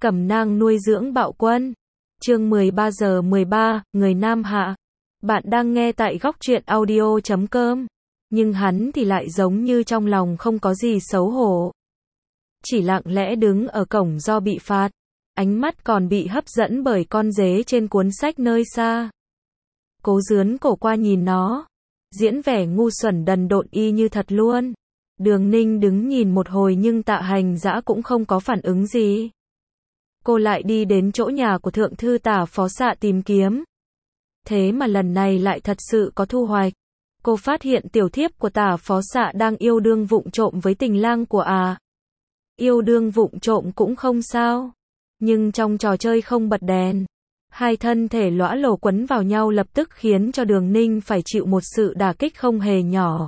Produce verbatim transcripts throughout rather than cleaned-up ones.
Cẩm nang nuôi dưỡng bạo quân. Chương mười ba giờ mười ba, người Nam Hạ. Bạn đang nghe tại góc truyện audio chấm com. Nhưng hắn thì lại giống như trong lòng không có gì xấu hổ. Chỉ lặng lẽ đứng ở cổng do bị phạt. Ánh mắt còn bị hấp dẫn bởi con dế trên cuốn sách nơi xa. Cố dướn cổ qua nhìn nó. Diễn vẻ ngu xuẩn đần độn y như thật luôn. Đường Ninh đứng nhìn một hồi nhưng Tạ Hành Dã cũng không có phản ứng gì. Cô lại đi đến chỗ nhà của thượng thư Tả Phó Xạ tìm kiếm. Thế mà lần này lại thật sự có thu hoạch. Cô phát hiện tiểu thiếp của Tả Phó Xạ đang yêu đương vụng trộm với tình lang của à. Yêu đương vụng trộm cũng không sao. Nhưng trong trò chơi không bật đèn. Hai thân thể lõa lồ quấn vào nhau lập tức khiến cho Đường Ninh phải chịu một sự đả kích không hề nhỏ.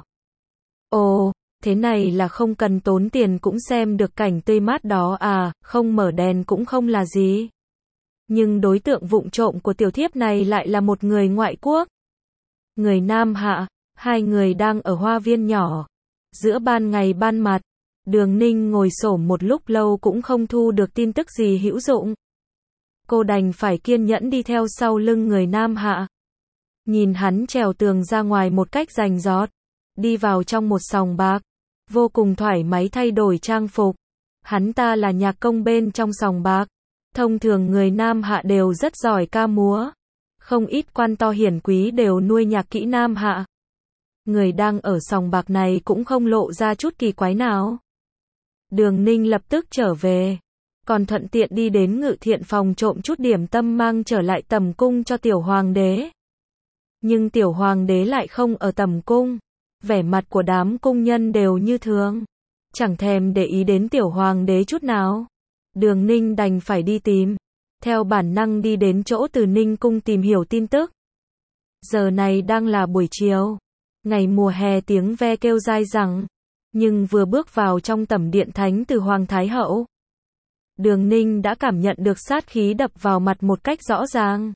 Ồ, thế này là không cần tốn tiền cũng xem được cảnh tươi mát đó à, không mở đèn cũng không là gì. Nhưng đối tượng vụng trộm của tiểu thiếp này lại là một người ngoại quốc. Người Nam Hạ, hai người đang ở hoa viên nhỏ. Giữa ban ngày ban mặt, Đường Ninh ngồi xổm một lúc lâu cũng không thu được tin tức gì hữu dụng. Cô đành phải kiên nhẫn đi theo sau lưng người Nam Hạ. Nhìn hắn trèo tường ra ngoài một cách rành rọt. Đi vào trong một sòng bạc. Vô cùng thoải mái thay đổi trang phục. Hắn ta là nhạc công bên trong sòng bạc. Thông thường người Nam Hạ đều rất giỏi ca múa. Không ít quan to hiển quý đều nuôi nhạc kỹ Nam Hạ. Người đang ở sòng bạc này cũng không lộ ra chút kỳ quái nào. Đường Ninh lập tức trở về. Còn thuận tiện đi đến ngự thiện phòng trộm chút điểm tâm mang trở lại tầm cung cho tiểu hoàng đế. Nhưng tiểu hoàng đế lại không ở tầm cung. Vẻ mặt của đám cung nhân đều như thường. Chẳng thèm để ý đến tiểu hoàng đế chút nào. Đường Ninh đành phải đi tìm. Theo bản năng đi đến chỗ Từ Ninh cung tìm hiểu tin tức. Giờ này đang là buổi chiều. Ngày mùa hè tiếng ve kêu dai dẳng. Nhưng vừa bước vào trong tẩm điện thánh từ Hoàng Thái Hậu. Đường Ninh đã cảm nhận được sát khí đập vào mặt một cách rõ ràng.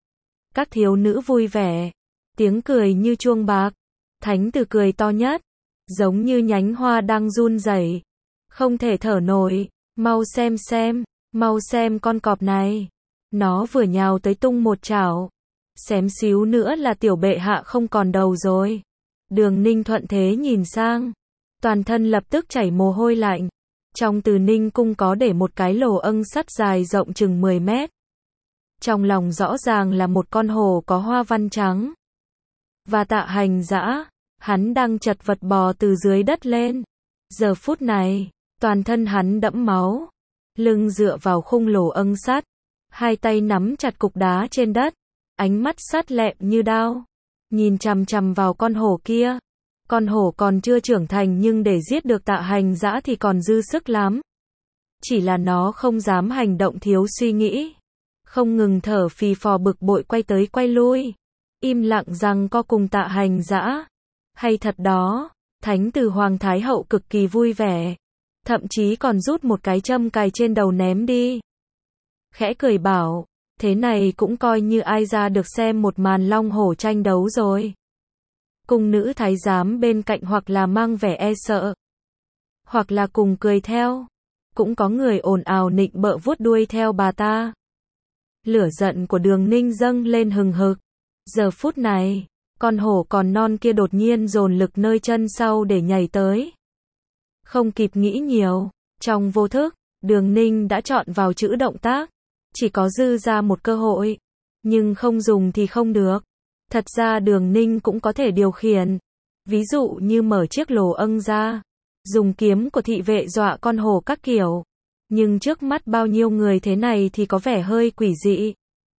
Các thiếu nữ vui vẻ. Tiếng cười như chuông bạc. Thánh từ cười to nhất. Giống như nhánh hoa đang run rẩy. Không thể thở nổi. Mau xem xem. Mau xem con cọp này. Nó vừa nhào tới tung một chảo. Xém xíu nữa là tiểu bệ hạ không còn đầu rồi. Đường Ninh thuận thế nhìn sang. Toàn thân lập tức chảy mồ hôi lạnh. Trong Từ Ninh cung có để một cái lồ âng sắt dài rộng chừng mười mét. Trong lòng rõ ràng là một con hổ có hoa văn trắng. Và Tạ Hành Dã, hắn đang chật vật bò từ dưới đất lên. Giờ phút này, toàn thân hắn đẫm máu. Lưng dựa vào khung lồ âng sắt. Hai tay nắm chặt cục đá trên đất. Ánh mắt sắc lẹm như đao. Nhìn chằm chằm vào con hổ kia. Con hổ còn chưa trưởng thành nhưng để giết được Tạ Hành Dã thì còn dư sức lắm. Chỉ là nó không dám hành động thiếu suy nghĩ. Không ngừng thở phì phò bực bội quay tới quay lui. Im lặng rằng co cùng Tạ Hành Dã. Hay thật đó, thánh từ Hoàng Thái Hậu cực kỳ vui vẻ. Thậm chí còn rút một cái châm cài trên đầu ném đi. Khẽ cười bảo, thế này cũng coi như ai ra được xem một màn long hổ tranh đấu rồi. Cung nữ thái giám bên cạnh hoặc là mang vẻ e sợ. Hoặc là cùng cười theo. Cũng có người ồn ào nịnh bợ vuốt đuôi theo bà ta. Lửa giận của Đường Ninh dâng lên hừng hực. Giờ phút này, con hổ còn non kia đột nhiên dồn lực nơi chân sau để nhảy tới. Không kịp nghĩ nhiều, trong vô thức, Đường Ninh đã chọn vào chữ động tác. Chỉ có dư ra một cơ hội. Nhưng không dùng thì không được. Thật ra Đường Ninh cũng có thể điều khiển. Ví dụ như mở chiếc lồ âng ra. Dùng kiếm của thị vệ dọa con hổ các kiểu. Nhưng trước mắt bao nhiêu người thế này thì có vẻ hơi quỷ dị.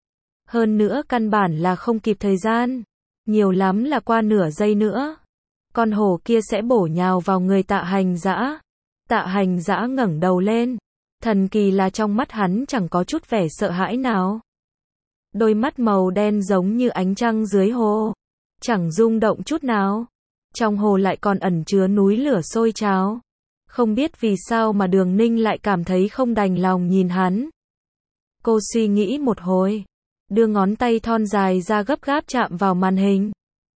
Hơn nữa căn bản là không kịp thời gian. Nhiều lắm là qua nửa giây nữa. Con hổ kia sẽ bổ nhào vào người Tạ Hành Dã. Tạ Hành Dã ngẩng đầu lên. Thần kỳ là trong mắt hắn chẳng có chút vẻ sợ hãi nào. Đôi mắt màu đen giống như ánh trăng dưới hồ. Chẳng rung động chút nào. Trong hồ lại còn ẩn chứa núi lửa sôi trào. Không biết vì sao mà Đường Ninh lại cảm thấy không đành lòng nhìn hắn. Cô suy nghĩ một hồi. Đưa ngón tay thon dài ra gấp gáp chạm vào màn hình.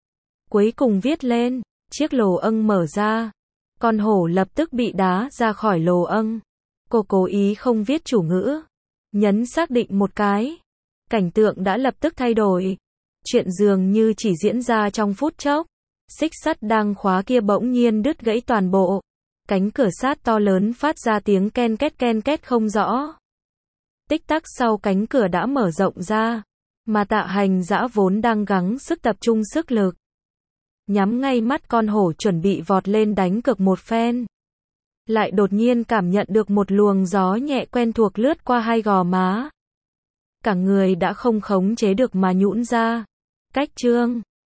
Cuối cùng viết lên. Chiếc lồ âng mở ra. Con hổ lập tức bị đá ra khỏi lồ âng. Cô cố ý không viết chủ ngữ. Nhấn xác định một cái. Cảnh tượng đã lập tức thay đổi. Chuyện dường như chỉ diễn ra trong phút chốc. Xích sắt đang khóa kia bỗng nhiên đứt gãy toàn bộ. Cánh cửa sắt to lớn phát ra tiếng ken két ken két không rõ. Tích tắc sau cánh cửa đã mở rộng ra. Mà Tạ Hành Dã vốn đang gắng sức tập trung sức lực. Nhắm ngay mắt con hổ chuẩn bị vọt lên đánh cược một phen. Lại đột nhiên cảm nhận được một luồng gió nhẹ quen thuộc lướt qua hai gò má. Cả người đã không khống chế được mà nhũn ra. Cách chương